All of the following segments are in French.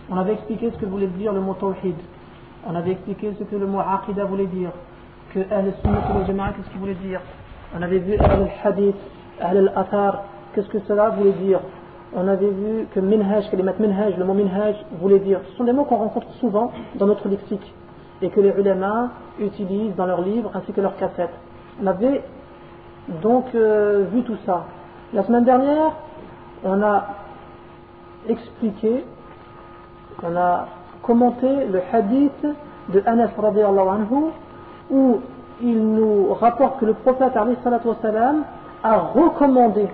On avait expliqué ce que voulait dire le mot tawhid. On avait expliqué ce que le mot aqida voulait dire. Que Ahl-Sunnah wal Jama'a, qu'est-ce qu'il voulait dire. On avait vu Ahl-Hadith, Ahl-Athar, qu'est-ce que cela voulait dire. On avait vu que minhaj, kalimat minhaj, le mot minhaj voulait dire. Ce sont des mots qu'on rencontre souvent dans notre lexique et que les ulama utilisent dans leurs livres ainsi que leurs cassettes. On avait donc vu tout ça. La semaine dernière, on a expliqué, on a commenté le hadith de Anas radiyallahu anhu où il nous rapporte que le prophète alayhi salatu wassalam a recommandé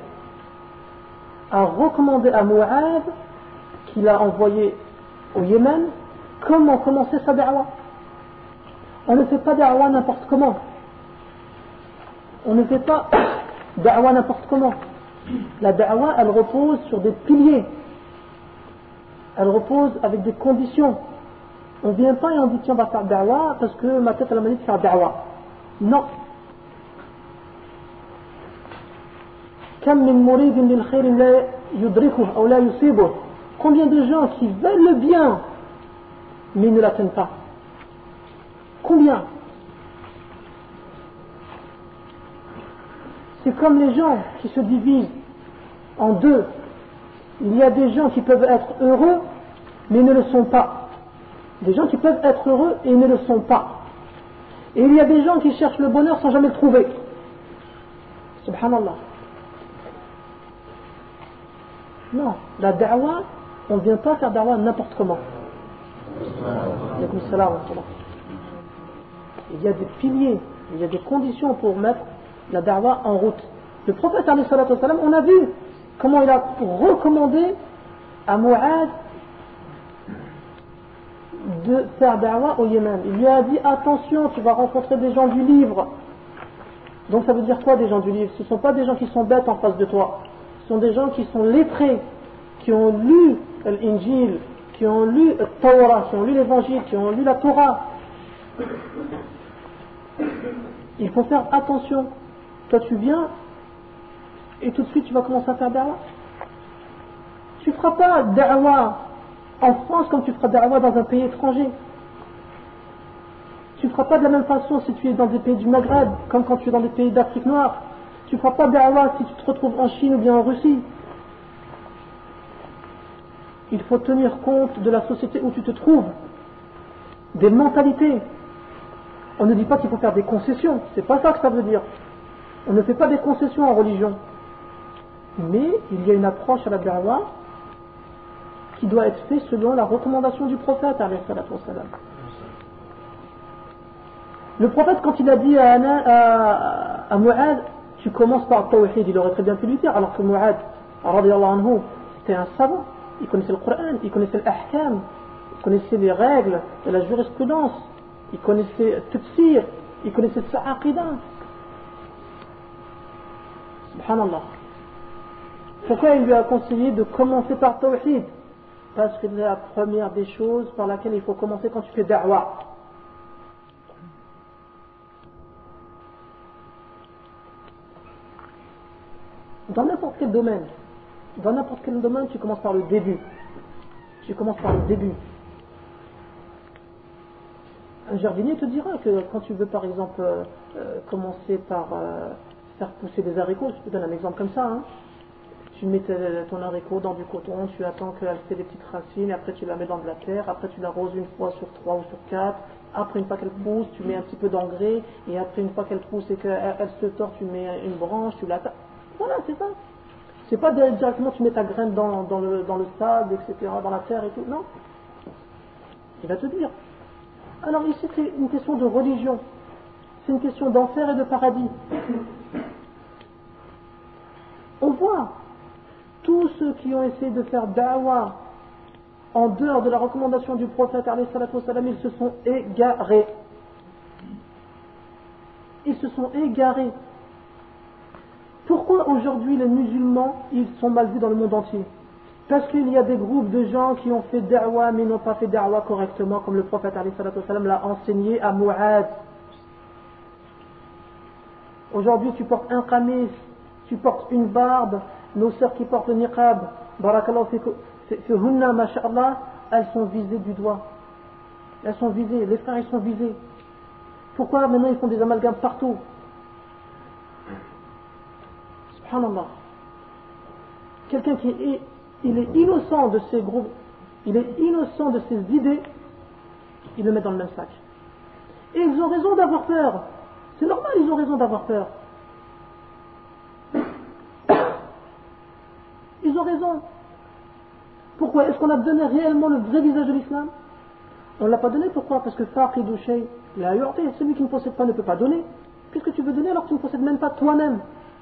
à Mu'adh, qu'il a envoyé au Yémen, comment commencer sa da'wa. On ne fait pas da'wa n'importe comment. On ne fait pas da'wa n'importe comment. La da'wa, elle repose sur des piliers. Elle repose avec des conditions. On ne vient pas et on dit tiens on va faire da'wa parce que ma tête elle m'a dit de faire da'wa. Non. Combien de gens qui veulent le bien mais ne l'atteignent pas? Combien? C'est comme les gens qui se divisent en deux. Il y a des gens qui peuvent être heureux mais ne le sont pas. Des gens qui peuvent être heureux et ne le sont pas. Et il y a des gens qui cherchent le bonheur sans jamais le trouver. Subhanallah. Non, la da'wa, on ne vient pas faire da'wa n'importe comment. Il y a des piliers, il y a des conditions pour mettre la da'wa en route. Le prophète alayhi salatu wassalam, on a vu comment il a recommandé à Mu'adh de faire da'wa au Yémen. Il lui a dit attention, tu vas rencontrer des gens du livre. Donc ça veut dire quoi des gens du livre? Ce ne sont pas des gens qui sont bêtes en face de toi. Ce sont des gens qui sont lettrés, qui ont lu l'Injil, qui ont lu le Torah, qui ont lu l'Évangile, qui ont lu la Torah. Il faut faire attention. Toi tu viens et tout de suite tu vas commencer à faire da'wa. Tu ne feras pas da'wa en France comme tu feras da'wa dans un pays étranger. Tu ne feras pas de la même façon si tu es dans des pays du Maghreb comme quand tu es dans des pays d'Afrique noire. Tu ne feras pas da'wa si tu te retrouves en Chine ou bien en Russie. Il faut tenir compte de la société où tu te trouves, des mentalités. On ne dit pas qu'il faut faire des concessions, c'est pas ça que ça veut dire. On ne fait pas des concessions en religion. Mais il y a une approche à la da'wa qui doit être faite selon la recommandation du prophète alayhi salatu wassalam. Le prophète, quand il a dit à Mu'adh, tu commences par Tawhid, il aurait très bien pu lui dire, alors que Mu'adh, radiyallahu anhu, c'était un savant, il connaissait le Coran, il connaissait l'ahkam, il connaissait les règles de la jurisprudence, il connaissait le tafsir, il connaissait sa aqidah. Subhanallah. Pourquoi il lui a conseillé de commencer par Tawhid? Parce que c'est la première des choses par laquelle il faut commencer quand tu fais da'wa. Dans n'importe quel domaine, tu commences par le début. Un jardinier te dira que quand tu veux par exemple commencer par faire pousser des haricots, je te donne un exemple comme ça, hein. Tu mets ton haricot dans du coton, tu attends qu'elle fait des petites racines, après tu la mets dans de la terre, après tu l'arroses une fois sur 3 ou sur 4, après une fois qu'elle pousse, tu mets un petit peu d'engrais, et après une fois qu'elle pousse et qu'elle se tord, tu mets une branche, tu l'attaques. Voilà, c'est ça. C'est pas directement tu mets ta graine dans le sable, etc., dans la terre et tout. Non. Il va te dire. Alors ici, c'est une question de religion. C'est une question d'enfer et de paradis. On voit tous ceux qui ont essayé de faire da'wa en dehors de la recommandation du prophète, alayhi salatu wassalam, ils se sont égarés. Pourquoi aujourd'hui les musulmans ils sont mal vus dans le monde entier? Parce qu'il y a des groupes de gens qui ont fait da'wa mais n'ont pas fait da'wa correctement comme le prophète alayhi salatu wassalam l'a enseigné à Mu'adh. Aujourd'hui tu portes un qamis, tu portes une barbe, nos sœurs qui portent le niqab, barakallahu fikunna masha'Allah, elles sont visées du doigt. Elles sont visées, les frères ils sont visés. Pourquoi maintenant ils font des amalgames partout? Subhanallah. Quelqu'un il est innocent de ces groupes, il est innocent de ces idées, il le met dans le même sac. Et ils ont raison d'avoir peur. C'est normal, ils ont raison d'avoir peur. Ils ont raison. Pourquoi? Est-ce qu'on a donné réellement le vrai visage de l'islam? On ne l'a pas donné, pourquoi? Parce que faqid ou shay, celui qui ne possède pas ne peut pas donner. Qu'est-ce que tu veux donner alors que tu ne possèdes même pas toi-même?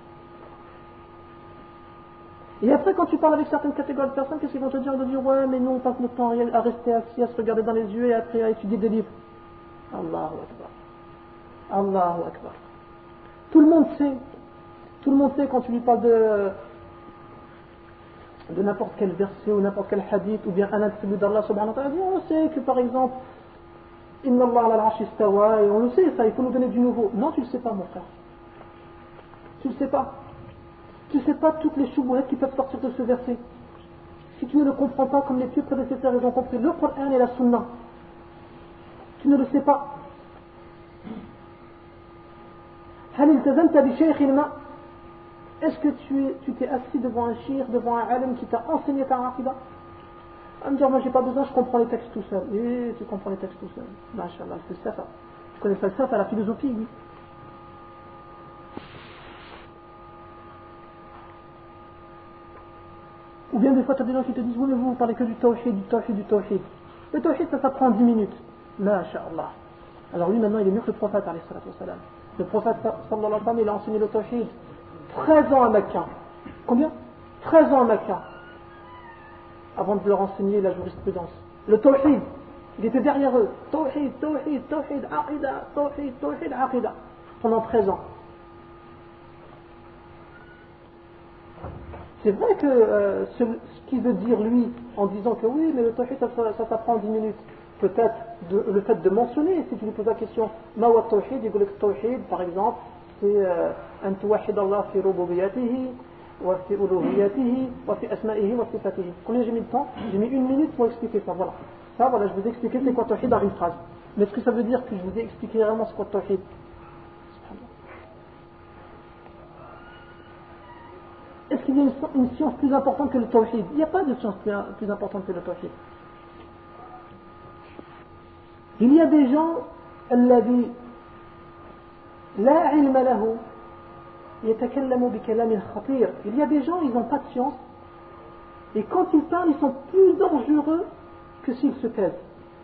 Et après, quand tu parles avec certaines catégories de personnes, qu'est-ce qu'ils vont te dire? Ils vont dire, ouais, mais nous on passe notre temps à rester assis, à se regarder dans les yeux et après à étudier des livres. Allahu Akbar. Allahu Akbar. Tout le monde sait quand tu lui parles de n'importe quel verset ou n'importe quel hadith ou bien un attribut d'Allah subhanahu wa ta'ala, on sait que par exemple Inna Allah ala al-arsh istawa, et on le sait ça, il faut nous donner du nouveau. Non, tu le sais pas mon frère. Tu le sais pas. Tu ne sais pas toutes les choubouettes qui peuvent sortir de ce verset. Si tu ne le comprends pas comme les pieux prédécesseurs ils ont compris le Coran et la Sunna, tu ne le sais pas. Est-ce que tu t'es assis devant un shir, devant un alim qui t'a enseigné ta aqidah? À me dire, moi j'ai pas besoin, je comprends les textes tout seul. Et tu comprends les textes tout seul. Masha'Allah, c'est le safa. Tu connais pas le safa, la philosophie, oui. Ou bien des fois tu as des gens qui te disent, oui mais vous parlez que du tawhid, du tawhid, du tawhid. Le tawhid ça prend 10 minutes. Masha'Allah. Alors lui maintenant il est mieux que le prophète alayhi salatu wassalam. Le prophète sallallahu alayhi wa sallam il a enseigné le tawhid 13 ans à Mecca. Combien? 13 ans à Mecca. Avant de leur enseigner la jurisprudence. Le tawhid, il était derrière eux. Tawhid, tawhid, tawhid, aqida, tawhid, tawhid, aqida. Pendant 13 ans. C'est vrai que ce qu'il veut dire lui en disant que oui mais le tawhid ça s'apprend en 10 minutes. Peut-être le fait de mentionner, si tu lui poses la question Mawa tawhid, il dit que tawhid par exemple c'est an tuwahhid Allah fi rububiyyatihi wa fi uluhiyyatihi wa fi asma'ihi wa sifatihi. Combien j'ai mis de temps? J'ai mis 1 minute pour expliquer ça, voilà. Ça voilà, je vous ai expliqué c'est quoi tawhid dans une phrase. Mais est-ce que ça veut dire que je vous ai expliqué vraiment c'est quoi tawhid? Est-ce qu'il y a une science plus importante que le tawhid? Il n'y a pas de science plus importante que le tawhid. Il y a des gens الذي لا علم له يتكلم بكلام خطير. Il y a des gens, ils n'ont pas de science et quand ils parlent, ils sont plus dangereux que s'ils se taisent.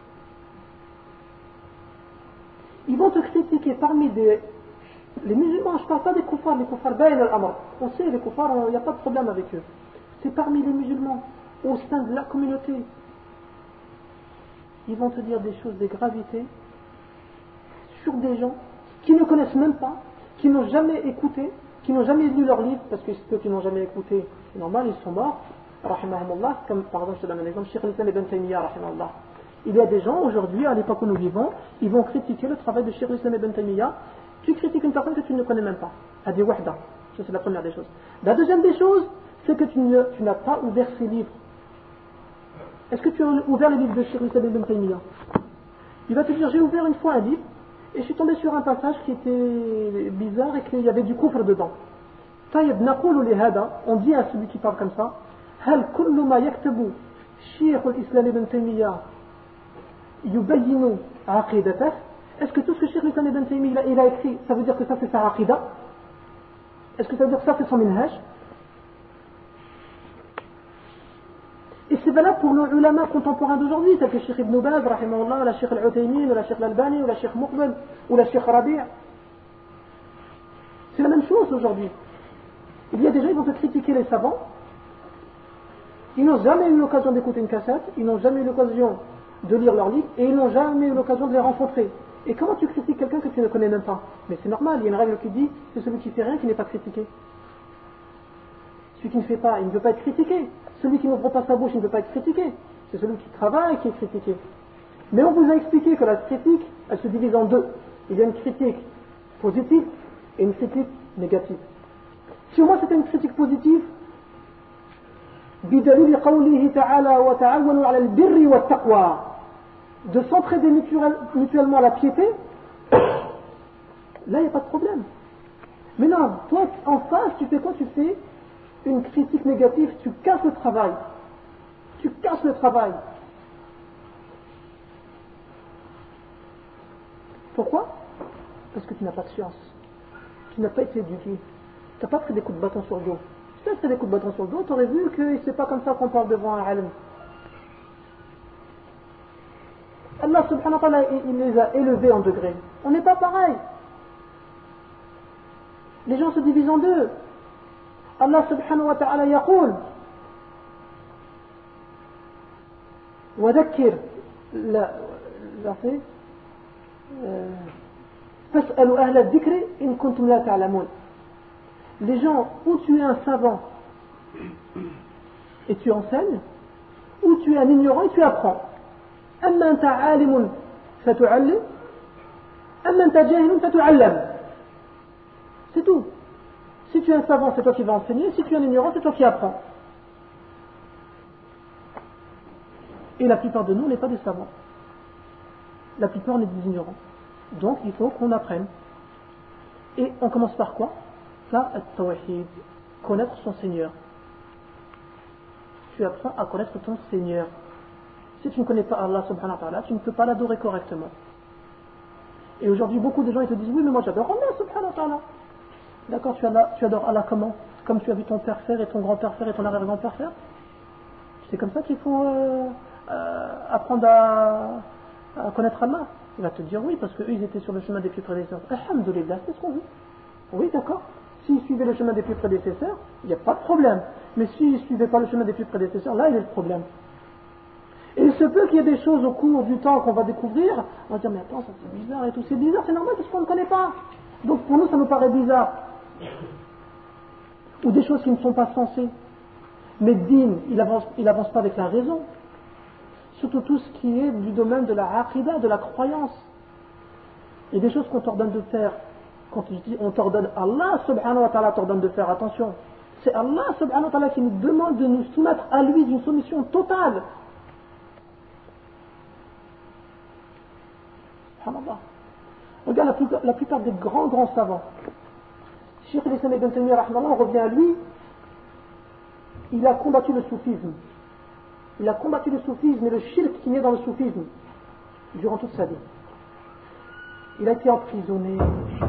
Ils vont te critiquer parmi les musulmans, je ne parle pas des koufars, les koufars bayn al-amr. On sait, les koufars, il n'y a pas de problème avec eux. C'est parmi les musulmans, au sein de la communauté. Ils vont te dire des choses, des gravités, sur des gens qui ne connaissent même pas, qui n'ont jamais écouté, qui n'ont jamais lu leur livre, parce que ceux qui n'ont jamais écouté, c'est normal, ils sont morts, rahimahumullah, comme par exemple, je te donne un exemple, Cheikh al-Islam ibn Taymiyyah, rahimahullah. Il y a des gens, aujourd'hui, à l'époque où nous vivons, ils vont critiquer le travail de Cheikh al-Islam ibn Taymiyyah. Tu critiques une personne que tu ne connais même pas. Hadi wahda. Ça c'est la première des choses. La deuxième des choses, c'est que tu n'as pas ouvert ces livres. Est-ce que tu as ouvert les livres de Cheikh al-Islam ibn Taymiyyah? Il va te dire, j'ai ouvert une fois un livre, et je suis tombé sur un passage qui était bizarre et qu'il y avait du kufr dedans. Taïb naqulu li hada, on dit à celui qui parle comme ça, hal kullu ma yaktabu Cheikh al-Islam ibn Taymiyyah yubayyinu aqidatah. Est-ce que tout ce que Cheikh al-Islam ibn Taymiyyah il a écrit, ça veut dire que ça c'est sa aqida? Est-ce que ça veut dire que ça c'est son minhaj? Et c'est valable pour nos ulama contemporains d'aujourd'hui, tels que Cheikh Ibn Baz, rahimahullah, la Cheikh Al-Uthaymin, ou la Cheikh Al-Albani, ou la Cheikh Muqbil, ou la Cheikh Rabi'. C'est la même chose aujourd'hui. Il y a des gens qui vont te critiquer les savants, ils n'ont jamais eu l'occasion d'écouter une cassette, ils n'ont jamais eu l'occasion de lire leurs livres, et ils n'ont jamais eu l'occasion de les rencontrer. Et comment tu critiques quelqu'un que tu ne connais même pas? Mais c'est normal, il y a une règle qui dit, c'est celui qui fait rien qui n'est pas critiqué. Celui qui ne fait pas, il ne peut pas être critiqué. Celui qui n'ouvre pas sa bouche, il ne peut pas être critiqué. C'est celui qui travaille qui est critiqué. Mais on vous a expliqué que la critique, elle se divise en deux. Il y a une critique positive et une critique négative. Si au moins c'était une critique positive, بدليل قوله تعالى وتعاونوا على البر والتقوى, de s'entraider mutuellement à la piété, là il n'y a pas de problème. Mais non, toi en face tu fais quoi? Tu fais une critique négative, tu casses le travail. Tu casses le travail. Pourquoi? Parce que tu n'as pas de science. Tu n'as pas été éduqué. Tu n'as pas pris des coups de bâton sur le dos. Si tu as pris des coups de bâton sur le dos, tu aurais vu que c'est pas comme ça qu'on parle devant un alim. Allah subhanahu wa ta'ala, il les a élevés en degrés. On n'est pas pareil. Les gens se divisent en deux. Allah subhanahu wa ta'ala yaqul وذكر فاسألوا أهل الذكر إن كنتم لا تعلمون. Les gens, ou tu es un savant et tu enseignes, ou tu es un ignorant et tu apprends. أما أنت عالم فتعلم أما أنت جاهل فتعلم. C'est tout. Si tu es un savant, c'est toi qui vas enseigner. Si tu es un ignorant, c'est toi qui apprends. Et la plupart de nous, on n'est pas des savants. La plupart, on est des ignorants. Donc, il faut qu'on apprenne. Et on commence par quoi? Par at-tawhid, connaître son Seigneur. Tu apprends à connaître ton Seigneur. Si tu ne connais pas Allah subhanahu wa ta'ala, tu ne peux pas l'adorer correctement. Et aujourd'hui, beaucoup de gens ils te disent, oui, mais moi j'adore Allah subhanahu wa ta'ala. D'accord, tu adores Allah comment? Comme tu as vu ton père faire, et ton grand-père faire, et ton arrière-grand-père faire? C'est comme ça qu'il faut apprendre à connaître Allah. Il va te dire oui, parce qu'eux ils étaient sur le chemin des plus prédécesseurs. Alhamdulillah, c'est ce qu'on veut. Oui, d'accord. S'ils suivaient le chemin des plus prédécesseurs, il n'y a pas de problème. Mais s'ils ne suivaient pas le chemin des plus prédécesseurs, là il y a le problème. Et il se peut qu'il y ait des choses au cours du temps qu'on va découvrir, on va dire mais attends, ça c'est bizarre et tout. C'est bizarre, c'est normal parce qu'on ne connaît pas. Donc pour nous ça nous paraît bizarre. Ou des choses qui ne sont pas sensées. Mais din, il avance pas avec la raison. Surtout tout ce qui est du domaine de la aqidah, de la croyance. Il y a des choses qu'on t'ordonne de faire. Quand je dis on t'ordonne, Allah subhanahu wa ta'ala t'ordonne de faire, attention. C'est Allah subhanahu wa ta'ala qui nous demande de nous soumettre à lui d'une soumission totale. Subhanallah. Regarde la plupart des grands savants. Cheikh al-Islam ibn Taymiyyah rahmallah, on revient à lui. Il a combattu le soufisme. Il a combattu le soufisme et le shirk qui naît dans le soufisme durant toute sa vie. Il a été emprisonné,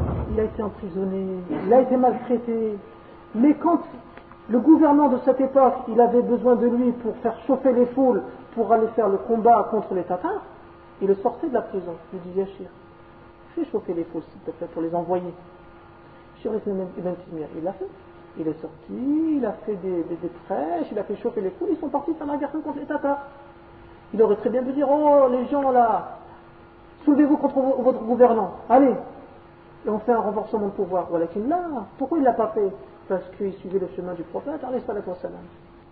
il a été maltraité. Mais quand le gouvernant de cette époque, il avait besoin de lui pour faire chauffer les foules, pour aller faire le combat contre les Tatars, il le sortait de la prison. Il lui disait, Cheikh, fais chauffer les foules s'il te plaît pour les envoyer. Cheikh al-Islam ibn Taymiyyah, il l'a fait. Il est sorti, il a fait des prêches, il a fait chauffer les foules, ils sont partis faire la guerre contre les Tatars. Il aurait très bien pu dire, oh les gens là, soulevez-vous contre votre gouvernant, allez, et on fait un renversement de pouvoir. Voilà qu'il l'a. Pourquoi il ne l'a pas fait? Parce qu'il suivait le chemin du prophète, alayhi salatu wassalam.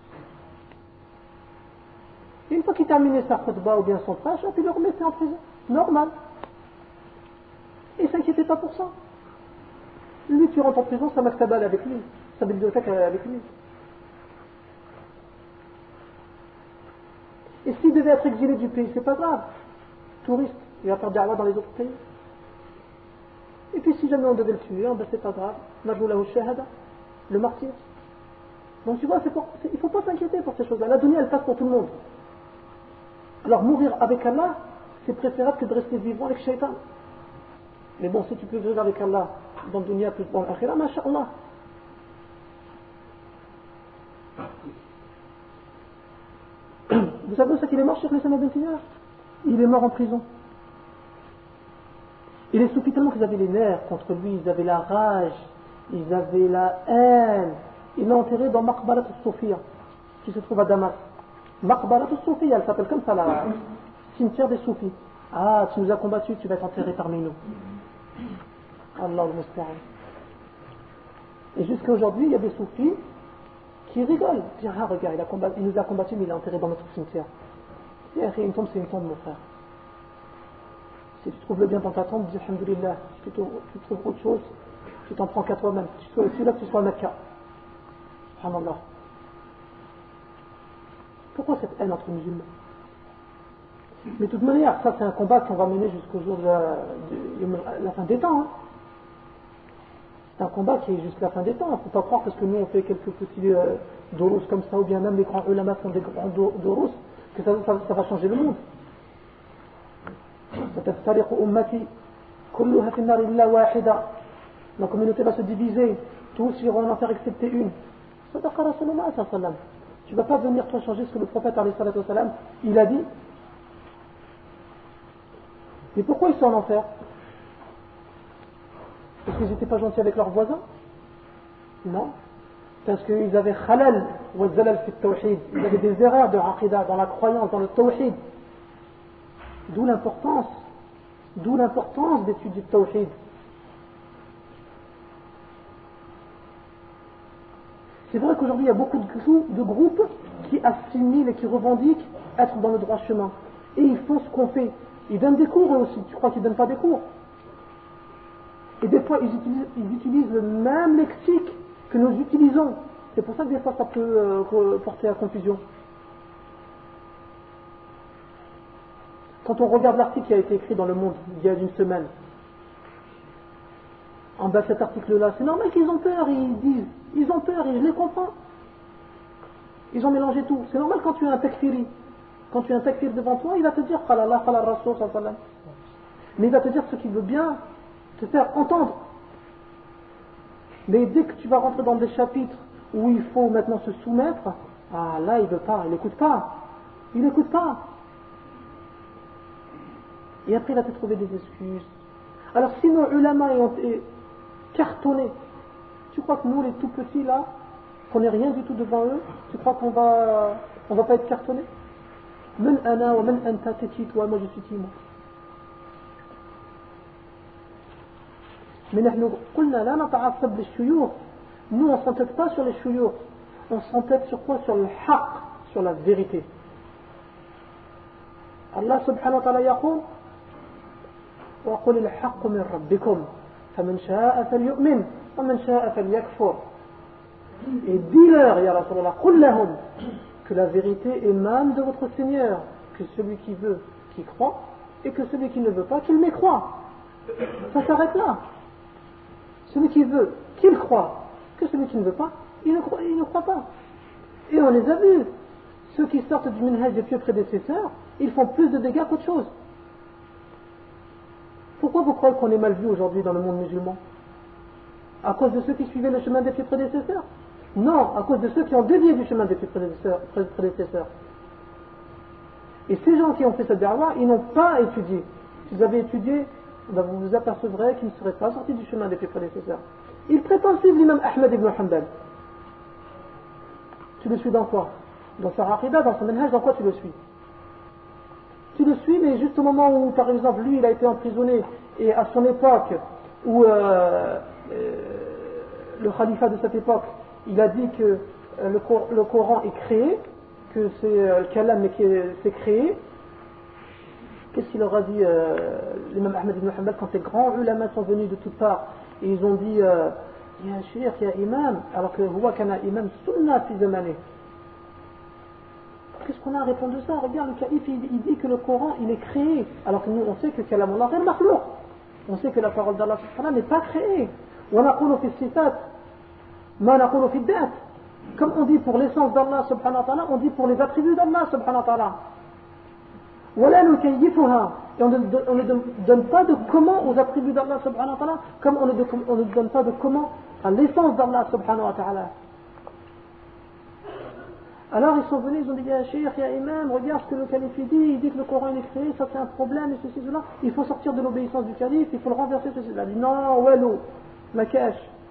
Et une fois qu'il terminait sa khutbah ou bien son prêche, il le remettait en prison. Normal. Et il ne s'inquiétait pas pour ça. Lui, tu rentres en prison, sa maktaba avec lui. Sa bibliothèque avec lui. Et s'il devait être exilé du pays, c'est pas grave. Touriste, il va faire da'wah dans les autres pays. Et puis si jamais on devait le tuer, ben c'est pas grave. Najoulahu shahada, le martyr. Donc tu vois, il ne faut pas s'inquiéter pour ces choses-là. La dunya, elle passe pour tout le monde. Alors mourir avec Allah, c'est préférable que de rester vivant avec Shaitan. Mais bon, si tu peux vivre avec Allah dans le dunya plus dans l'akhira, masha'Allah. Vous savez où c'est qu'il est mort, Cheikh al-Islam ibn Taymiyyah? Il est mort en prison. Et les soufis, tellement qu'ils avaient les nerfs contre lui, ils avaient la rage, ils avaient la haine. Ils l'ont enterré dans Maqbarat al-Soufia, qui se trouve à Damas. Maqbarat al-Soufia, elle s'appelle comme ça, la cimetière des soufis. Ah, tu nous as combattu, tu vas être enterré parmi nous. Allah al-Musta'an. Et jusqu'à aujourd'hui, il y a des soufis qui rigolent. Ils disent, ah regarde, il nous a combattu, mais il est enterré dans notre cimetière. Et une tombe, c'est une tombe, mon frère. Si tu trouves le bien dans ta tombe, dis alhamdulillah. Si tu trouves autre chose, tu t'en prends qu'à toi-même. Tu sois là, que tu sois à Mecca. Subhanallah. Pourquoi cette haine entre musulmans? Mais de toute manière, ça c'est un combat qu'on va mener jusqu'au jour de la fin des temps. Hein. C'est un combat qui est jusqu'à la fin des temps. Il ne faut pas croire parce que nous on fait quelques petits doros comme ça, ou bien même les grands ulama font des grands doros, que ça va changer le monde. La communauté va se diviser, tous iront en enfer excepté une. Tu ne vas pas venir toi changer ce que le prophète il a dit. Et pourquoi ils sont en enfer? Parce qu'ils n'étaient pas gentils avec leurs voisins? Non. Parce qu'ils avaient khalal wa zalal fi tawhid. Ils avaient des erreurs de aqidah, dans la croyance, dans le tawhid. D'où l'importance d'étudier le tawhid. C'est vrai qu'aujourd'hui il y a beaucoup de groupes qui assimilent et qui revendiquent être dans le droit chemin. Et ils font ce qu'on fait. Ils donnent des cours eux aussi. Tu crois qu'ils ne donnent pas des cours? Et des fois ils utilisent le même lexique que nous utilisons. C'est pour ça que des fois ça peut porter à confusion. Quand on regarde l'article qui a été écrit dans Le Monde il y a une semaine, en bas de cet article-là, c'est normal qu'ils ont peur, ils ont peur et je les comprends. Ils ont mélangé tout. C'est normal quand tu as un takfiri. Quand tu as un takfir devant toi, il va te dire Khalallah, Khalal Rasul, mais il va te dire ce qu'il veut bien te faire entendre. Mais dès que tu vas rentrer dans des chapitres où il faut maintenant se soumettre, ah là il veut pas, il n'écoute pas. Il n'écoute pas. Et après il va te trouver des excuses. Alors si nos ulama ont été cartonnés, tu crois que nous les tout petits là, qu'on n'est rien du tout devant eux, tu crois qu'on va pas être cartonnés? Men ana wa men anta, t'es qui toi? Moi je suis qui moi? Mais nous on s'entête pas sur les shuyukh, on s'entête sur quoi? Sur le haqq, sur la vérité. Allah subhanahu wa ta'ala yaqul وَقُلِ الْحَقُّ مِنْ رَبِّكُمْ فَمَنْ شَاءَ فَلْيُؤْمِنْ وَمَنْ شَاءَ فَلْيَكْفُرْ. Et dis-leur, ya Rasulallah, قُلْ لَهُمْ, que la vérité émane de votre Seigneur, que celui qui veut, qu'il croit, et que celui qui ne veut pas, qu'il mécroit. Ça s'arrête là. Celui qui veut, qu'il croit, que celui qui ne veut pas, il ne croit pas. Et on les a vus. Ceux qui sortent du minhaj des pieux prédécesseurs, ils font plus de dégâts qu'autre chose. Pourquoi vous croyez qu'on est mal vu aujourd'hui dans le monde musulman? À cause de ceux qui suivaient le chemin des pieux prédécesseurs? Non, à cause de ceux qui ont dévié du chemin des pieux prédécesseurs. Et ces gens qui ont fait cette da'wah, ils n'ont pas étudié. Si vous avez étudié, vous vous apercevrez qu'ils ne seraient pas sortis du chemin des pieux prédécesseurs. Ils prétendent suivre l'imam Ahmed ibn Hanbal. Tu le suis dans quoi? Dans sa aqidah, dans son manhaj, dans quoi tu le suis? Tu le suis, mais juste au moment où, par exemple, lui, il a été emprisonné, et à son époque, où le khalifa de cette époque, il a dit que le Coran est créé, que c'est le kalam, mais que c'est créé. Qu'est-ce qu'il leur a dit, l'imam Ahmed ibn Hanbal, quand ces grands ulama sont venus de toutes parts, et ils ont dit, ya shir, ya imam, alors que huwa kana imam sunnah fi zamani. Qu'est-ce qu'on a à répondre de ça? Regarde, le calife il dit que le Coran il est créé, alors que nous on sait que kalamullah est makhlouq. On sait que la parole d'Allah n'est pas créée. Wa naqulu fi sifat ma naqulu fi dat. Comme on dit pour l'essence d'Allah subhanahu wa ta'ala, on dit pour les attributs d'Allah subhanahu wa ta'ala. Wa la nukayyifuha. Et on ne donne pas de comment aux attributs d'Allah subhanahu wa ta'ala, comme on ne donne pas de comment à l'essence d'Allah subhanahu wa ta'ala. Alors ils sont venus, ils ont dit, ya Cheikh, ya Imam, regarde ce que le calife dit, il dit que le Coran est créé, ça c'est un problème, et ceci, cela. Il faut sortir de l'obéissance du calife, il faut le renverser, ceci, cela. Il dit, non, walou, makash.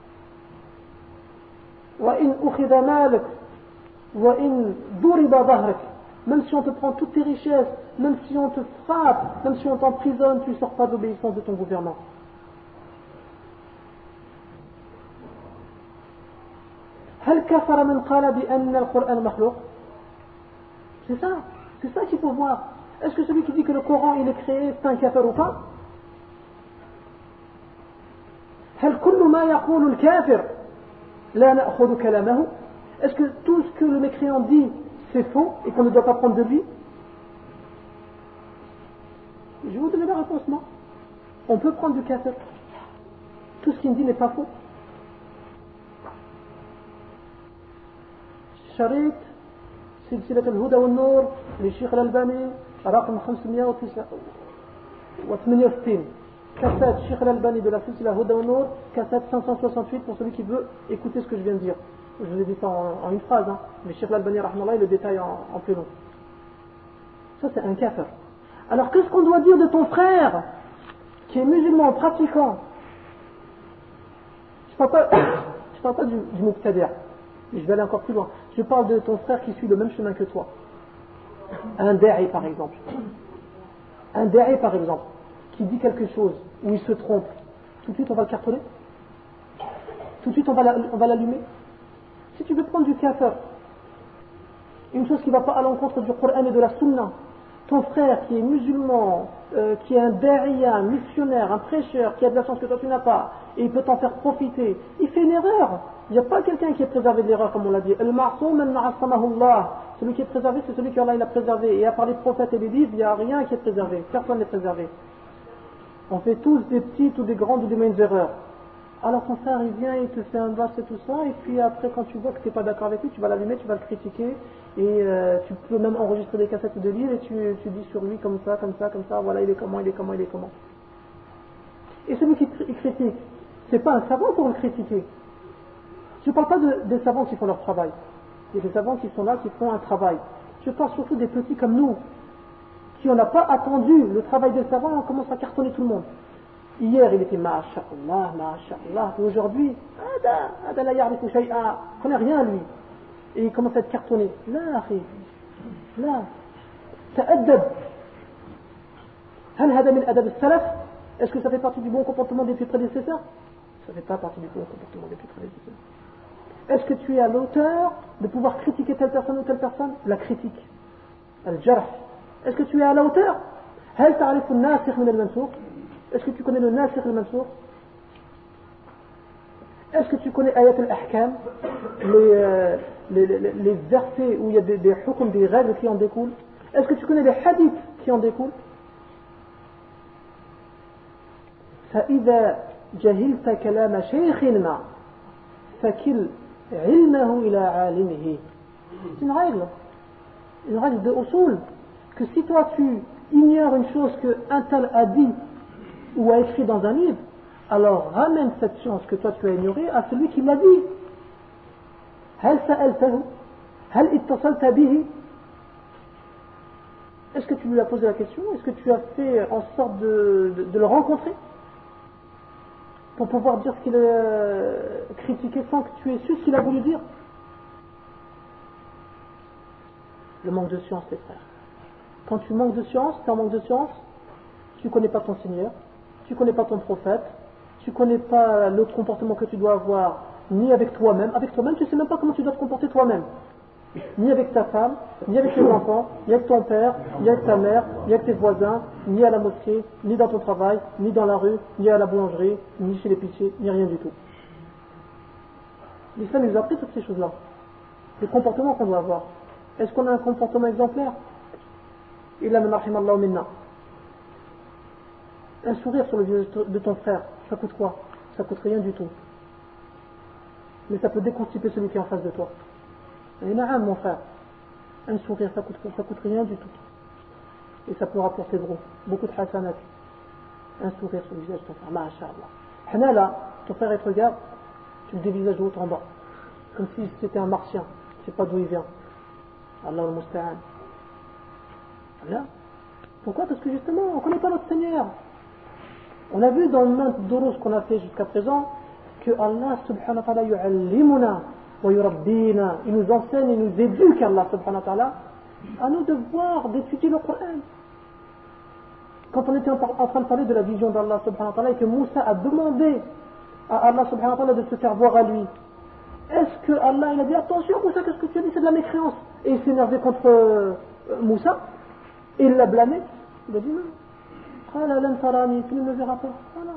Wa in ukhida malik, wa in duriba dahrak. Même si on te prend toutes tes richesses, même si on te frappe, même si on t'emprisonne, tu ne sors pas d'obéissance de ton gouvernement. هل كفر من قال بأن القرآن مخلوق؟ C'est ça qu'il faut voir. Est-ce que celui qui dit que le Coran il est créé, c'est un kafir ou pas? هل كل ما يقول الكافر لا نأخذ كلامه؟ Est-ce que tout ce que le mécréant dit, c'est faux et qu'on ne doit pas prendre de lui? Je vais vous donner la réponse, non. On peut prendre du kafir. Tout ce qu'il me dit n'est pas faux. شريط سلسلة الهدى والنور للشيخ الألباني رقم 568 cassette Cheikh Al-Albani de la silsila Huda wa Nour, cassette 568 pour celui qui veut écouter ce que je viens de dire. Je vous ai dit ça en une phrase, hein, mais Cheikh Al-Albani rahmallah il le détaille en plus long. Ça c'est un kafir. Alors qu'est-ce qu'on doit dire de ton frère qui est musulman, pratiquant? Je parle pas du muqtadir, mais je vais aller encore plus loin. Je parle de ton frère qui suit le même chemin que toi. Un da'i par exemple. Un da'i par exemple, qui dit quelque chose où il se trompe, tout de suite on va le cartonner? Tout de suite on va l'allumer? Si tu veux prendre du kafir, une chose qui ne va pas à l'encontre du Coran et de la Sunna, ton frère qui est musulman, qui est un da'iya, un missionnaire, un prêcheur, qui a de la chance que toi tu n'as pas, et il peut t'en faire profiter, il fait une erreur. Il n'y a pas quelqu'un qui est préservé de l'erreur comme on l'a dit. Celui qui est préservé, c'est celui qu'Allah il a préservé. Et à part les prophètes et les livres, il n'y a rien qui est préservé. Personne n'est préservé. On fait tous des petites ou des grandes ou des moyennes erreurs. Alors ton frère il vient, il te fait un bas et tout ça, et puis après quand tu vois que tu n'es pas d'accord avec lui, tu vas l'allumer, tu vas le critiquer, et tu peux même enregistrer des cassettes de livres, et tu dis sur lui comme ça, voilà il est comment. Et celui qui critique, c'est pas un savant pour le critiquer. Je ne parle pas des savants qui font leur travail. Il y a des savants qui sont là, qui font un travail. Je parle surtout des petits comme nous, qui on n'a pas attendu le travail des savants, on commence à cartonner tout le monde. Hier il était ma'asha'Allah, et aujourd'hui, Ada la ya'rifu shay'a, il ne connaît rien lui. Et il commence à être cartonné. Là, akhi, là, ta'addab. Hal hada min adab al-salaf? Est-ce que ça fait partie du bon comportement des plus prédécesseurs? Ça ne fait pas partie du bon comportement des plus prédécesseurs. Est-ce que tu es à l'auteur de pouvoir critiquer telle personne ou telle personne? La critique, al-jarh. Est-ce que tu es à la hauteur? Hal ta'rifu an-nasikh min al-mansukh? Est-ce que tu connais le nasikh et le mansukh? Est-ce que tu connais ayat al-ahkam, les versets où il y a des hukm, des règles qui en découlent? Est-ce que tu connais les hadiths qui en découlent? فإذا جهلت كلام شيخنا فكل علمه إلى عالمه. C'est une règle de usul, que si toi tu ignores une chose que un tel a dit ou a écrit dans un livre, alors ramène cette chose que toi tu as ignorée à celui qui l'a dit. هل سألته؟ هل اتصلت به؟ Est-ce que tu lui as posé la question? Est-ce que tu as fait en sorte de le rencontrer pour pouvoir dire ce qu'il a critiqué sans que tu aies su ce qu'il a voulu dire? Le manque de science, les frères. Quand tu manques de science, tu es en manque de science, tu ne connais pas ton Seigneur, tu ne connais pas ton prophète, tu ne connais pas l'autre comportement que tu dois avoir, ni avec toi-même. Avec toi-même, tu ne sais même pas comment tu dois te comporter toi-même. Ni avec ta femme, ni avec tes enfants, ni avec ton père, ni avec ta mère, ni avec tes voisins, ni à la mosquée, ni dans ton travail, ni dans la rue, ni à la boulangerie, ni chez les pichets, ni rien du tout. L'islam nous a appris toutes ces choses-là. Les comportements qu'on doit avoir. Est-ce qu'on a un comportement exemplaire? Illa man rahimallahu minna. Un sourire sur le visage de ton frère, ça coûte quoi? Ça coûte rien du tout. Mais ça peut déconstiper celui qui est en face de toi. Et na'am, mon frère, un sourire ça coûte rien du tout. Et ça peut rapporter beaucoup de hasanat. Un sourire sur le visage de ton frère, ma'asha'Allah. Hana là, ton frère il te regarde, tu le dévisages de haut en bas. Comme si c'était un martien, tu sais pas d'où il vient. Allah al-Musta'an. Là. Pourquoi? Parce que justement, on ne connaît pas notre Seigneur. On a vu dans le maintes durus qu'on a fait jusqu'à présent que Allah subhanahu wa ta'ala yu'allimuna wa yurabbina. Il nous enseigne, il nous éduque Allah subhanahu wa ta'ala à nos devoirs d'étudier le Coran. Quand on était en train de parler de la vision d'Allah subhanahu wa ta'ala et que Moussa a demandé à Allah subhanahu wa ta'ala de se faire voir à lui, est-ce que Allah il a dit attention Moussa, qu'est-ce que tu as dit, c'est de la mécréance, et il s'est énervé contre Moussa et il l'a blâmé? Il a dit non, tu ne me verras pas. Voilà.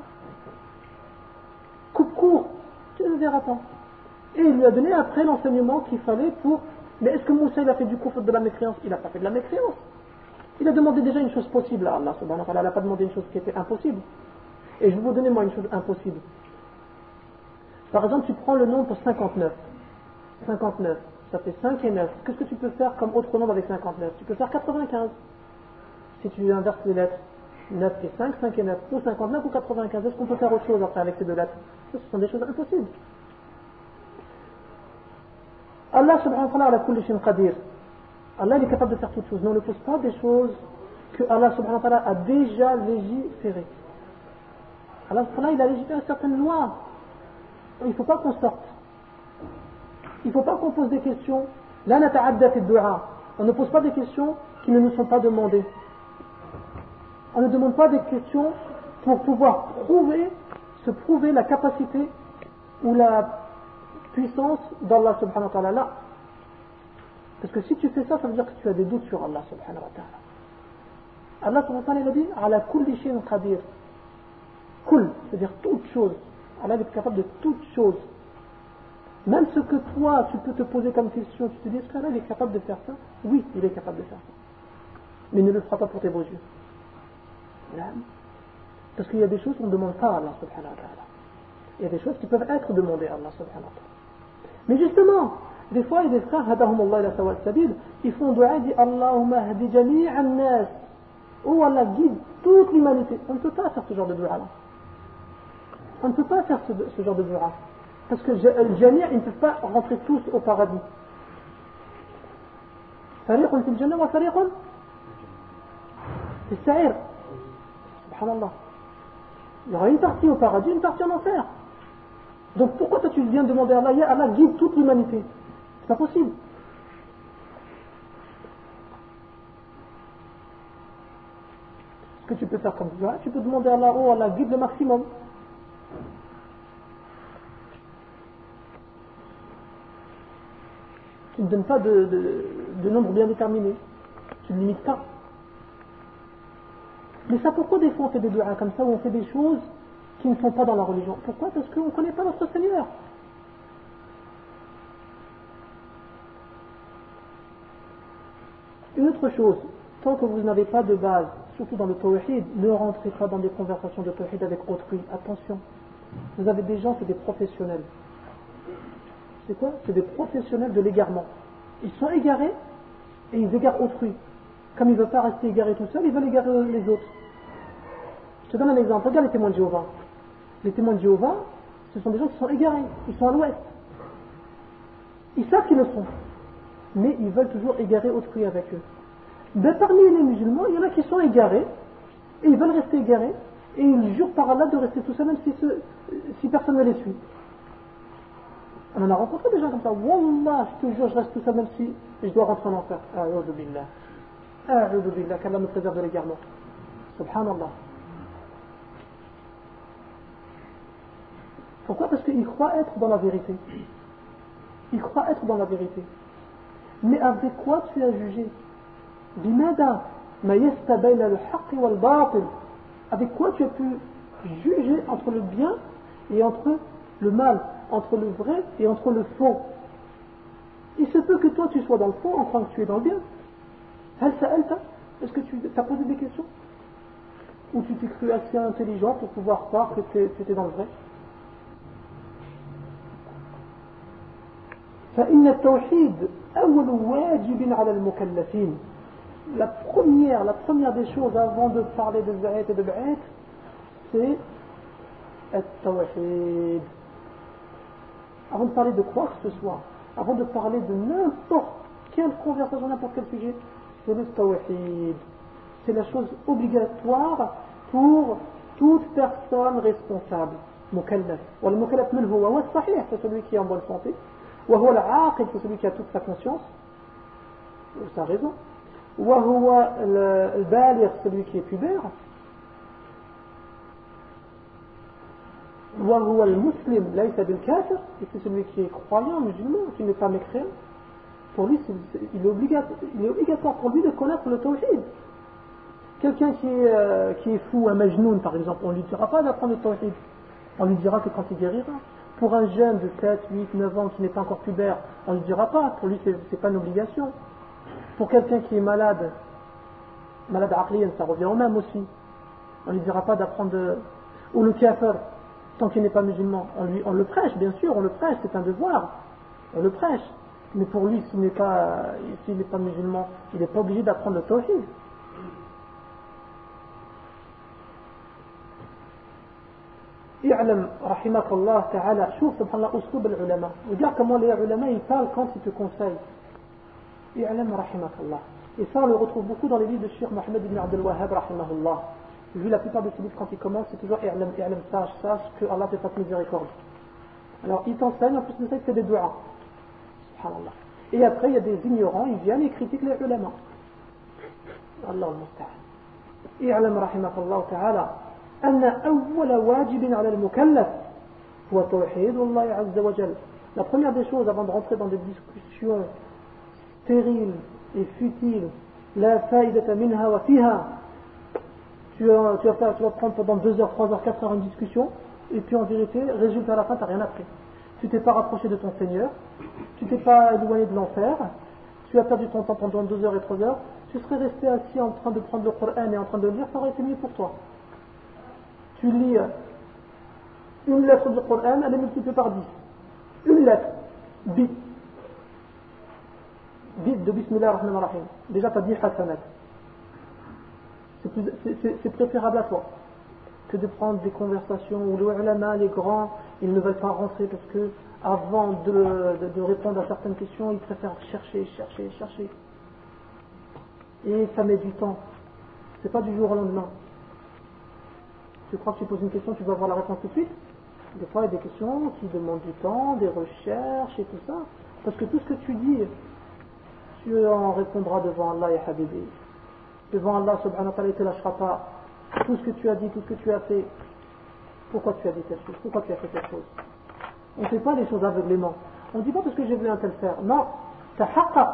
Coupe court, tu ne me verras pas. Et il lui a donné après l'enseignement qu'il fallait pour Mais est-ce que Moussa il a fait du kufr, de la mécréance? Il n'a pas fait de la mécréance. Il a demandé déjà une chose possible à Allah subhanahu wa ta'ala. Il n'a pas demandé une chose qui était impossible. Et je vais vous donner moi une chose impossible. Par exemple, tu prends le nombre 59. 59, ça fait 5 et 9. Qu'est-ce que tu peux faire comme autre nombre avec 59? Tu peux faire 95. Si tu inverses les lettres, 9 et 5, 5 et 9, ou 59 ou 95. Est-ce qu'on peut faire autre chose après avec ces deux lettres? Ce sont des choses impossibles. Allah subhanahu wa ta'ala ala kulli shay'in qadir. Allah il est capable de faire toutes choses. Mais on ne pose pas des choses que Allah subhanahu wa ta'ala a déjà légiférées. Allah subhanahu wa ta'ala il a légiféré certaines lois. Il ne faut pas qu'on sorte. Il ne faut pas qu'on pose des questions. La nata'adda fi du'a. On ne pose pas des questions qui ne nous sont pas demandées. On ne demande pas des questions pour pouvoir se prouver la capacité ou la puissance d'Allah subhanahu wa ta'ala. Là. Parce que si tu fais ça, ça veut dire que tu as des doutes sur Allah subhanahu wa ta'ala. Allah subhanahu wa ta'ala il a dit ala kulli shay'in qadir. Kull, c'est-à-dire toute chose. Allah est capable de toute chose. Même ce que toi, tu peux te poser comme question, tu te dis, est-ce qu'Allah est capable de faire ça? Oui, il est capable de faire ça. Mais il ne le fera pas pour tes beaux yeux. Parce qu'il y a des choses qu'on ne demande pas à Allah subhanahu wa ta'ala. Il y a des choses qui peuvent être demandées à Allah subhanahu wa ta'ala. Mais justement, des fois, il y a des frères, hadahumullah ila sawa al-sabil, ils font dua, ils disent, Allahumma hdi jami'an nas. Oh Allah, guide toute l'humanité. On ne peut pas faire ce genre de dua là. On ne peut pas faire ce genre de dua. Parce que le jami' ils ne peuvent pas rentrer tous au paradis. Fariqun fil jannah wa fariqun fil sa'ir. Subhanallah. Il y aura une partie au paradis, une partie en enfer. Donc pourquoi toi tu viens demander à Allah, ya Allah guide toute l'humanité? C'est pas possible. Ce que tu peux faire comme dua, tu peux demander à Allah, oh Allah guide le maximum. Tu ne donnes pas de nombre bien déterminé. Tu ne limites pas. Mais ça, pourquoi des fois on fait des du'a comme ça, où on fait des choses qui ne sont pas dans la religion? Pourquoi? Parce qu'on ne connaît pas notre Seigneur. Une autre chose, tant que vous n'avez pas de base, surtout dans le tawhid, ne rentrez pas dans des conversations de tawhid avec autrui. Attention, vous avez des gens, c'est des professionnels. C'est quoi? C'est des professionnels de l'égarement. Ils sont égarés et ils égarent autrui. Comme ils ne veulent pas rester égarés tout seuls, ils veulent égarer les autres. Je te donne un exemple. Regarde les témoins de Jéhovah. Les témoins de Jéhovah, ce sont des gens qui sont égarés. Ils sont à l'ouest. Ils savent qu'ils le sont. Mais ils veulent toujours égarer autrui avec eux. Ben, parmi les musulmans, il y en a qui sont égarés. Et ils veulent rester égarés. Et ils jurent par Allah de rester tout seuls, même si personne ne les suit. On en a rencontré des gens comme ça. Wallah, je te jure, je reste tout seul même si je dois rentrer en enfer. A'udhu billah. A'udhu billah, qu'Allah me préserve de l'égarement. Subhanallah. Pourquoi? Parce qu'ils croient être dans la vérité. Ils croient être dans la vérité. Mais avec quoi tu as jugé? Bimada ma yastabayna al-haqq wal-batil. Avec quoi tu as pu juger entre le bien et entre le mal, entre le vrai et entre le faux? Il se peut que toi tu sois dans le faux en tant que tu es dans le bien. Est-ce que tu as posé des questions? Ou tu t'es cru assez intelligent pour pouvoir croire que tu étais dans le vrai? فإن التوحيد أول واجب على المكلفين. La première des choses avant de parler de za'at et de ba'at, c'est التوحيد. Avant de parler de quoi que ce soit, avant de parler de n'importe quelle conversation, n'importe quel sujet, c'est le tawhid. C'est la chose obligatoire pour toute personne responsable. Mukallaf. Le mukallaf man huwa? Huwa sahih, c'est celui qui est en bonne santé. Wa huwa al-aqil, c'est celui qui a toute sa conscience, ou sa raison. Wa huwa al-baligh, celui qui est pubère. Wa huwa al-muslim, laysa bil-kafir, et c'est celui qui est croyant, musulman, qui n'est pas mécréant. Pour lui, il est obligatoire pour lui de connaître le tawhid. Quelqu'un qui est fou, un majnoun par exemple, on ne lui dira pas d'apprendre le tawhid. On lui dira que quand il guérira. Pour un jeune de 7, 8, 9 ans qui n'est pas encore pubère, on ne lui dira pas, pour lui c'est pas une obligation. Pour quelqu'un qui est malade aqliyan, ça revient au même aussi. On ne lui dira pas d'apprendre ou le kafir, tant qu'il n'est pas musulman. On le prêche, bien sûr, on le prêche, c'est un devoir. On le prêche. Mais pour lui, s'il n'est pas musulman, il n'est pas obligé d'apprendre le tawhid. اعلم رحمك الله تعالى شوف سبحان الله أسلوب العلماء regarde comment les ulama ils parlent quand ils te conseillent اعلم رحمك الله. Et ça on le retrouve beaucoup dans les livres de Cheikh Mohammed ibn Abdel Wahhab rahimahullah. Vu la plupart de ces livres quand ils commencent c'est toujours اعلم sache que Allah te fasse miséricorde. Alors il t'enseigne, en plus de ça il fait des du'a, subhanallah. Et après il y a des ignorants, ils viennent et critiquent les ulama. Allah al-musta'an. اعلم رحمك الله تعالى أن أول واجب على المكلف هو توحيد الله عز وجل. La première des choses avant de rentrer dans des discussions stériles et futiles, لا فائدة منها وفيها, tu vas prendre pendant 2 heures, 3 heures, 4 heures une discussion et puis en vérité, résultat à la fin, tu n'as rien appris. Tu t'es pas rapproché de ton Seigneur, tu t'es pas éloigné de l'enfer, tu as perdu ton temps pendant 2 heures et 3 heures, tu serais resté assis en train de prendre le Coran et en train de lire, ça aurait été mieux pour toi. Tu lis une lettre du Coran, elle est multipliée par 10. Une lettre, bit de Bismillah ar-Rahman ar-Rahim. Déjà, tu as 10 hasanat. C'est préférable à toi que de prendre des conversations où les ulama, les grands, ils ne veulent pas rentrer parce que avant de répondre à certaines questions, ils préfèrent chercher. Et ça met du temps. C'est pas du jour au lendemain. Tu crois que tu poses une question, tu vas avoir la réponse tout de suite? Des fois, il y a des questions qui demandent du temps, des recherches et tout ça. Parce que tout ce que tu dis, tu en répondras devant Allah et Habibi. Devant Allah subhanahu wa ta'ala, il ne te lâchera pas. Tout ce que tu as dit, tout ce que tu as fait. Pourquoi tu as dit telle chose? Pourquoi tu as fait telle chose? On ne fait pas les choses aveuglément. On ne dit pas parce que j'ai vu un tel faire. Non, tahaqqaq.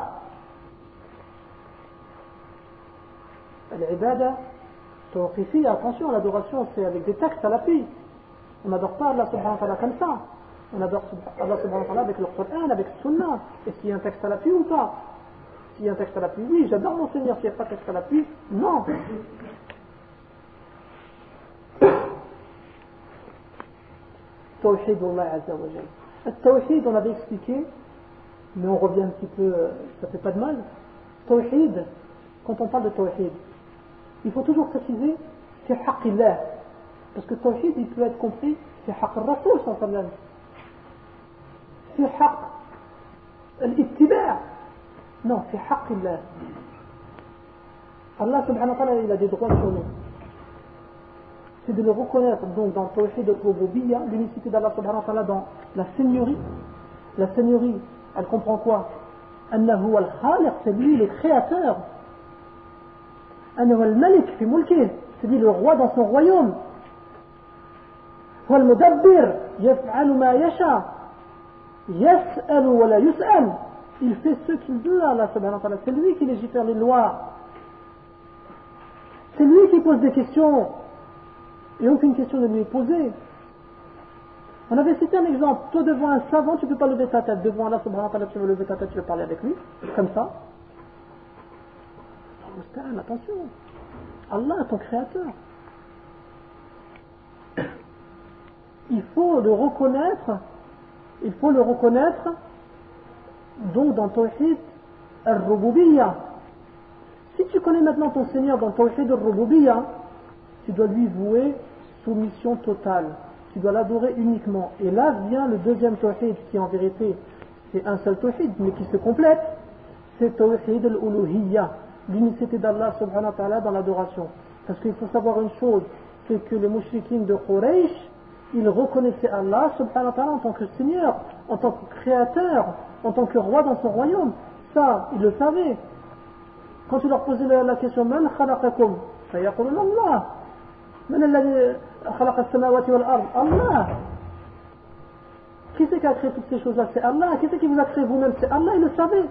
Al-ibada, tawqifi, attention, l'adoration c'est avec des textes à l'appui. On n'adore pas Allah subhanahu wa ta'ala comme ça. On adore Allah subhanahu wa ta'ala avec le Coran, avec le Sunnah. Est-ce qu'il y a un texte à l'appui ou pas? S'il y a un texte à l'appui, oui, j'adore mon Seigneur. S'il n'y a pas de texte à l'appui, non. Tawhid Allah Azza wa Jal. Le Tawhid, on avait expliqué, mais on revient un petit peu, ça fait pas de mal. Tawhid, quand on parle de Tawhid, il faut toujours préciser, c'est Haqqillah. Parce que Tawhid, il peut être compris, c'est Haqq al-Rasul sallallahu alayhi wa sallam. C'est Haqq al-Ittiba'. Non, c'est Haqqillah. Allah subhanahu wa ta'ala, il a des droits sur nous. C'est de le reconnaître donc dans Tawhid al-Rububiyyah, l'unicité d'Allah subhanahu wa ta'ala dans la seigneurie. La seigneurie, elle comprend quoi? Annahu al-Khaliq, c'est lui le créateur. Annahu al-Malik fi mulkih, c'est lui le roi dans son royaume. Huwa al-Mudabbir, yaf'alu ma yasha. Yas'alu wa la yus'al. Il fait ce qu'il veut, Allah subhanahu wa ta'ala. C'est lui qui légifère les lois. C'est lui qui pose des questions. Et aucune question ne lui est posée. On avait cité un exemple. Toi, devant un savant, tu ne peux pas lever ta tête. Devant Allah subhanahu wa ta'ala, tu veux lever ta tête, tu veux parler avec lui. Comme ça. Attention. Allah est ton créateur. Il faut le reconnaître. Donc dans Tawhid al-Rububiyyah. Si tu connais maintenant ton Seigneur dans Tawhid al-Rububiyyah, tu dois lui vouer soumission totale. Tu dois l'adorer uniquement. Et là vient le deuxième Tawhid qui en vérité c'est un seul Tawhid mais qui se complète. C'est Tawhid al-Uluhiyyah, l'unicité d'Allah subhanahu wa ta'ala dans l'adoration. Parce qu'il faut savoir une chose, c'est que les mouchriquines de Quraysh, ils reconnaissaient Allah subhanahu wa ta'ala en tant que Seigneur, en tant que créateur, en tant que roi dans son royaume. Ça, ils le savaient. Quand tu leur posais la question, Man khalaqakum? Fayaqulun Allah. Man alladhi khalaqa as-samawati wal ard? Allah. Qui c'est qui a créé toutes ces choses-là? C'est Allah. Qui c'est qui vous a créé vous-même? C'est Allah, ils le savaient.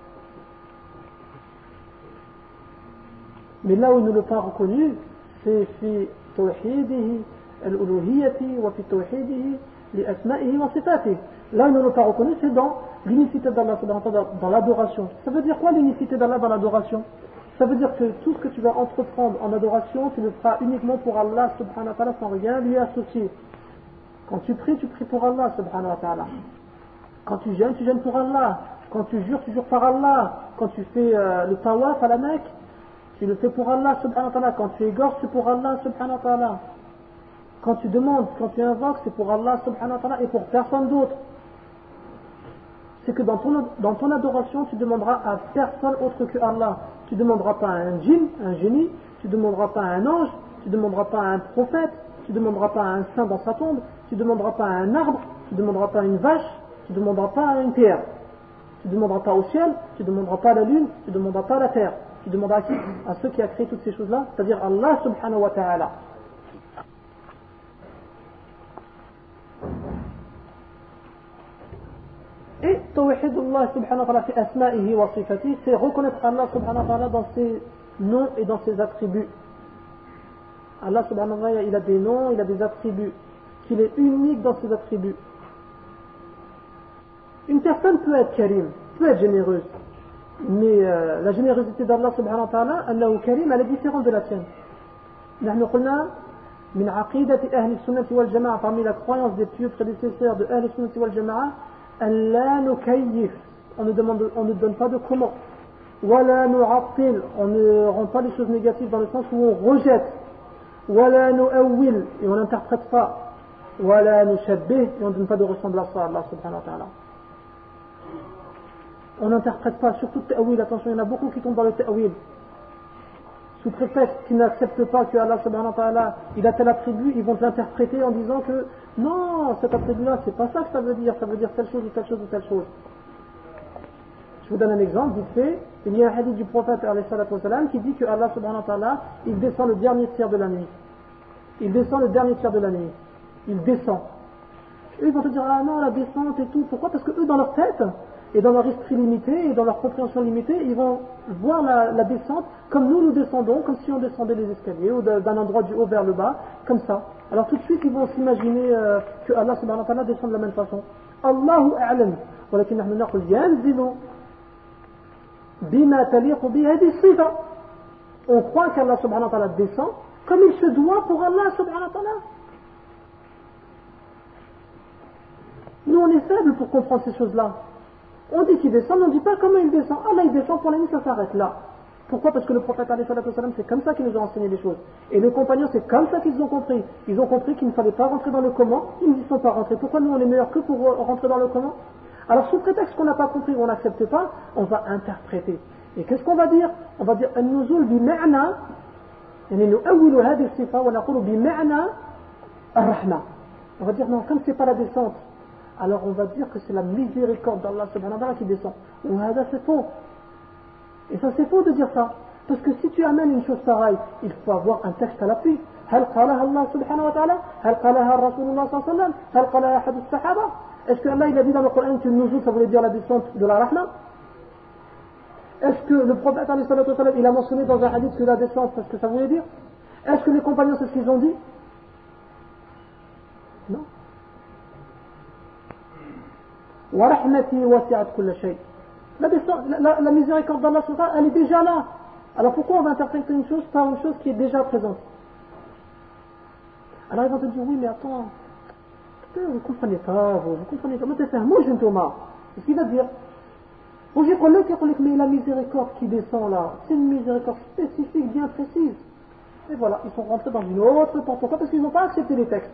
Mais là où ils ne l'ont pas reconnu, c'est fi tawhidihi al-uluhiyyati wa fi tawhidihi لأسمائه وصفاته. Là où on n'a pas reconnu, c'est dans l'unicité d'Allah subhanahu wa ta'ala, dans l'adoration. Ça veut dire quoi l'unicité d'Allah dans l'adoration? Ça veut dire que tout ce que tu vas entreprendre en adoration, tu le feras uniquement pour Allah subhanahu wa ta'ala sans rien lui associer. Quand tu pries pour Allah subhanahu wa ta'ala. Quand tu jeûnes pour Allah. Quand tu jures par Allah. Quand tu fais le tawaf à la Mecque, tu le fais pour Allah subhanahu wa ta'ala. Quand tu égorges, c'est pour Allah subhanahu wa ta'ala. Quand tu demandes, quand tu invoques, c'est pour Allah subhanahu wa ta'ala et pour personne d'autre. C'est que dans ton adoration, tu demanderas à personne autre que Allah. Tu ne demanderas pas à un djinn, un génie, tu ne demanderas pas à un ange, tu ne demanderas pas à un prophète, tu ne demanderas pas à un saint dans sa tombe, tu ne demanderas pas à un arbre, tu ne demanderas pas à une vache, tu ne demanderas pas à une terre. Tu ne demanderas pas au ciel, tu ne demanderas pas à la lune, tu ne demanderas pas à la terre. Tu demanderas à qui? À ceux qui a créé toutes ces choses-là, c'est-à-dire Allah subhanahu wa ta'ala. Et tawhid Allah subhanahu wa ta'ala fi asma'ihi wa sifatihi, c'est reconnaître Allah subhanahu wa ta'ala dans ses noms et dans ses attributs. Allah subhanahu wa ta'ala, il a des noms, il a des attributs, qu'il est unique dans ses attributs. Une personne peut être karim, peut être généreuse, mais la générosité d'Allah subhanahu wa ta'ala, Allahu karim, elle est différente de la tienne. نحن قلنا من عقيدة أهل السنة والجماعة, parmi la croyance des pieux prédécesseurs de أهل السنة والجماعة, ألا نكيف, on ne donne pas de comment, ولا نعطل, on ne rend pas les choses négatives dans le sens où on rejette, ولا نؤول, et on n'interprète pas, ولا نشبه, et on ne donne pas de ressemblance à Allah subhanahu wa ta'ala. On n'interprète pas, surtout le ta'wil, attention, il y en a beaucoup qui tombent dans le ta'wil. Sous prétexte qu'ils n'acceptent pas que Allah subhanahu wa ta'ala, il a tel attribut, ils vont l'interpréter en disant que non, cet attribut-là, c'est pas ça que ça veut dire telle chose ou telle chose ou telle chose. Je vous donne un exemple, vite fait. Il y a un hadith du prophète alayhi salatu wa salam qui dit que Allah subhanahu wa ta'ala, il descend le dernier tiers de la nuit. Il descend le dernier tiers de la nuit. Il descend. Eux, ils vont te dire, ah non, la descente et tout. Pourquoi? Parce que eux, dans leur tête, et dans leur esprit limité, et dans leur compréhension limitée, ils vont voir la descente comme nous descendons, comme si on descendait les escaliers, ou d'un endroit du haut vers le bas, comme ça. Alors tout de suite, ils vont s'imaginer que Allah subhanahu wa ta'ala descend de la même façon. Allahu a'lam. ولكن نحن نقول ينزل بما تليق بهذه الصفة. On croit qu'Allah subhanahu wa ta'ala descend comme il se doit pour Allah subhanahu wa ta'ala. Nous, on est faibles pour comprendre ces choses-là. On dit qu'il descend, mais on ne dit pas comment il descend. Allah, il descend pour la nuit, ça s'arrête là. Pourquoi? Parce que le prophète, c'est comme ça qu'il nous a enseigné les choses. Et les compagnons, c'est comme ça qu'ils ont compris. Ils ont compris qu'il ne fallait pas rentrer dans le comment, ils n'y sont pas rentrés. Pourquoi nous, on est meilleurs que pour rentrer dans le comment? Alors, sous prétexte qu'on n'a pas compris ou on n'accepte pas, on va interpréter. Et qu'est-ce qu'on va dire? On va dire, النزول بمعنى, يعني نؤول هذه الصفة ونقول بمعنى الرحمة. On va dire, non, comme c'est pas la descente, alors on va dire que c'est la miséricorde d'Allah subhanahu wa ta'ala qui descend. Ou hada, c'est faux. Et ça, c'est faux de dire ça. Parce que si tu amènes une chose pareille, il faut avoir un texte à l'appui. هل قالها الله سبحانه وتعالى؟ هل قالها رسول الله صلى الله عليه وسلم؟ هل قالها أحد الصحابة؟ Est-ce que Allah il a dit dans le Coran que le nuzul ça voulait dire la descente de la rahma? Est-ce que le prophète il a mentionné dans un hadith que la descente c'est ce que ça voulait dire? Est-ce que les compagnons c'est ce qu'ils ont dit? Non. وَرَحْمَتِي وَسِعَتْ كُلَّ شَيْء. La miséricorde d'Allah, elle est déjà là. Alors pourquoi on va interpréter une chose par une chose qui est déjà présente? Alors ils vont te dire, oui mais attends, vous ne comprenez pas, vous comprenez pas. Moi je ne sais pas. Qu'est-ce qu'il va dire? Mais la miséricorde qui descend là, c'est une miséricorde spécifique, bien précise. Et voilà, ils sont rentrés dans une autre porte. Pourquoi? Parce qu'ils n'ont pas accepté les textes.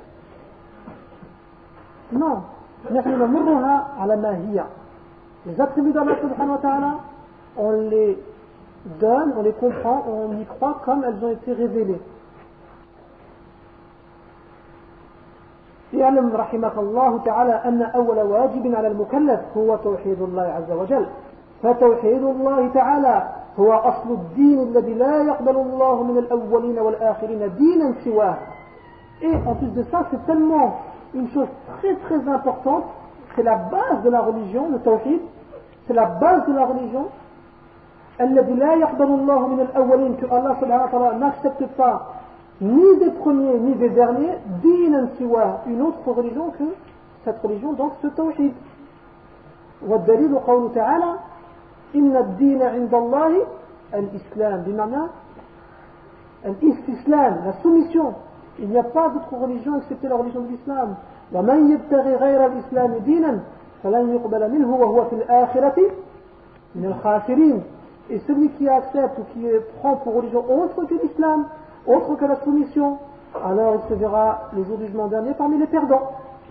Non. Les attributs d'Allah subhanahu wa ta'ala, on les donne, on les comprend, on y croit comme elles ont été révélées. اعلم رحمك الله تعالى أن أول واجب على المكلف هو توحيد الله عز وجل فتوحيد الله تعالى هو أصل الدين الذي لا يقبل الله من الأولين والآخرين دينا سواه. Et en plus de ça, c'est tellement une chose très très importante, c'est la base de la religion, le tawhid, c'est la base de la religion, الذي لا يقبل الله من الأولين, que Allah subhanahu wa ta'ala n'accepte pas ni des premiers ni des derniers, dinan siwa, une autre religion que cette religion, donc ce tawhid. والدليل قوله تعالى إن الدين عند الله الإسلام بمعنى الاستسلام, la soumission. Il n'y a pas d'autre religion excepté la religion de l'islam. ومن يبتغي غير الإسلام دينا فلن يقبل منه وهو في الآخرة من الخاسرين. Et celui qui accepte ou qui prend pour religion autre que l'islam, autre que la soumission, alors il se verra le jour du jugement dernier parmi les perdants.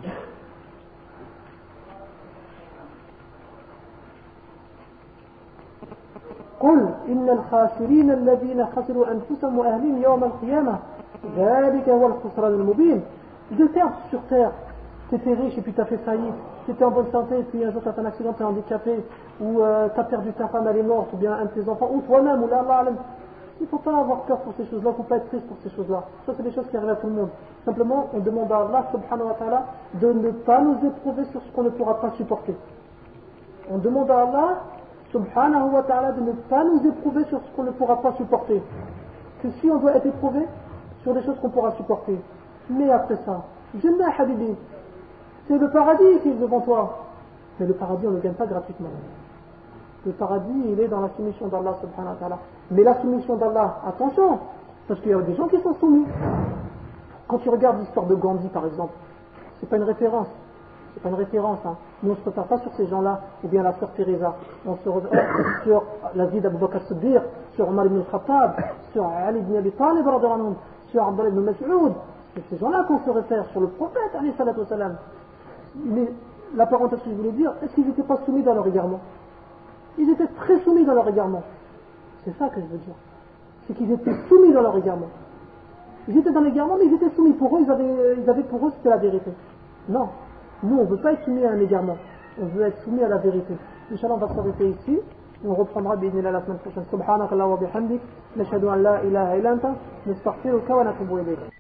قل إن الخاسرين الذين خسروا أنفسهم وأهلهم يوم القيامة ذلك هو الخسران المبين. De terre sur terre, tu étais riche et puis tu as fait faillite, tu étais en bonne santé et puis un jour tu as fait un accident, tu es handicapé, ou tu as perdu ta femme, elle est morte, ou bien un de tes enfants, ou toi-même, ou là, il ne faut pas avoir peur pour ces choses-là, il ne faut pas être triste pour ces choses-là. Ça, c'est des choses qui arrivent à tout le monde. Simplement, on demande à Allah subhanahu wa ta'ala de ne pas nous éprouver sur ce qu'on ne pourra pas supporter. On demande à Allah subhanahu wa ta'ala de ne pas nous éprouver sur ce qu'on ne pourra pas supporter. Que si on doit être éprouvé sur des choses qu'on pourra supporter. Mais après ça, Jannah Habibi, c'est le paradis qui est devant toi. Mais le paradis, on ne le gagne pas gratuitement. Le paradis, il est dans la soumission d'Allah subhanahu wa ta'ala. Mais la soumission d'Allah, attention, parce qu'il y a des gens qui sont soumis. Quand tu regardes l'histoire de Gandhi, par exemple, c'est pas une référence. C'est pas une référence. Hein. Nous, on ne se repère pas sur ces gens-là, ou bien la sœur Teresa. On se repère sur la vie d'Abu Bakr Siddiq, sur Omar ibn al-Khattab, sur Ali ibn Abi Talib, sur Abdullah ibn Mas'ud. C'est ces gens-là qu'on se réfère, sur le prophète, alayhi salatu wa salam. Mais la parenthèse que je voulais dire, est-ce qu'ils n'étaient pas soumis dans leur égarement? Ils étaient très soumis dans leur égarement. C'est ça que je veux dire. C'est qu'ils étaient soumis dans leur égarement. Ils étaient dans l'égarement, mais ils étaient soumis. Pour eux, ils avaient pour eux, c'était la vérité. Non. Nous, on ne veut pas être soumis à un égarement. On veut être soumis à la vérité. Inch'Allah, on va s'arrêter ici. Et on reprendra bi'idhnillah la semaine prochaine. Subhanakallah wa bihamdik. Nashhadu an la ilaha illa anta. Nastaghfiruka wa natubu ilayk.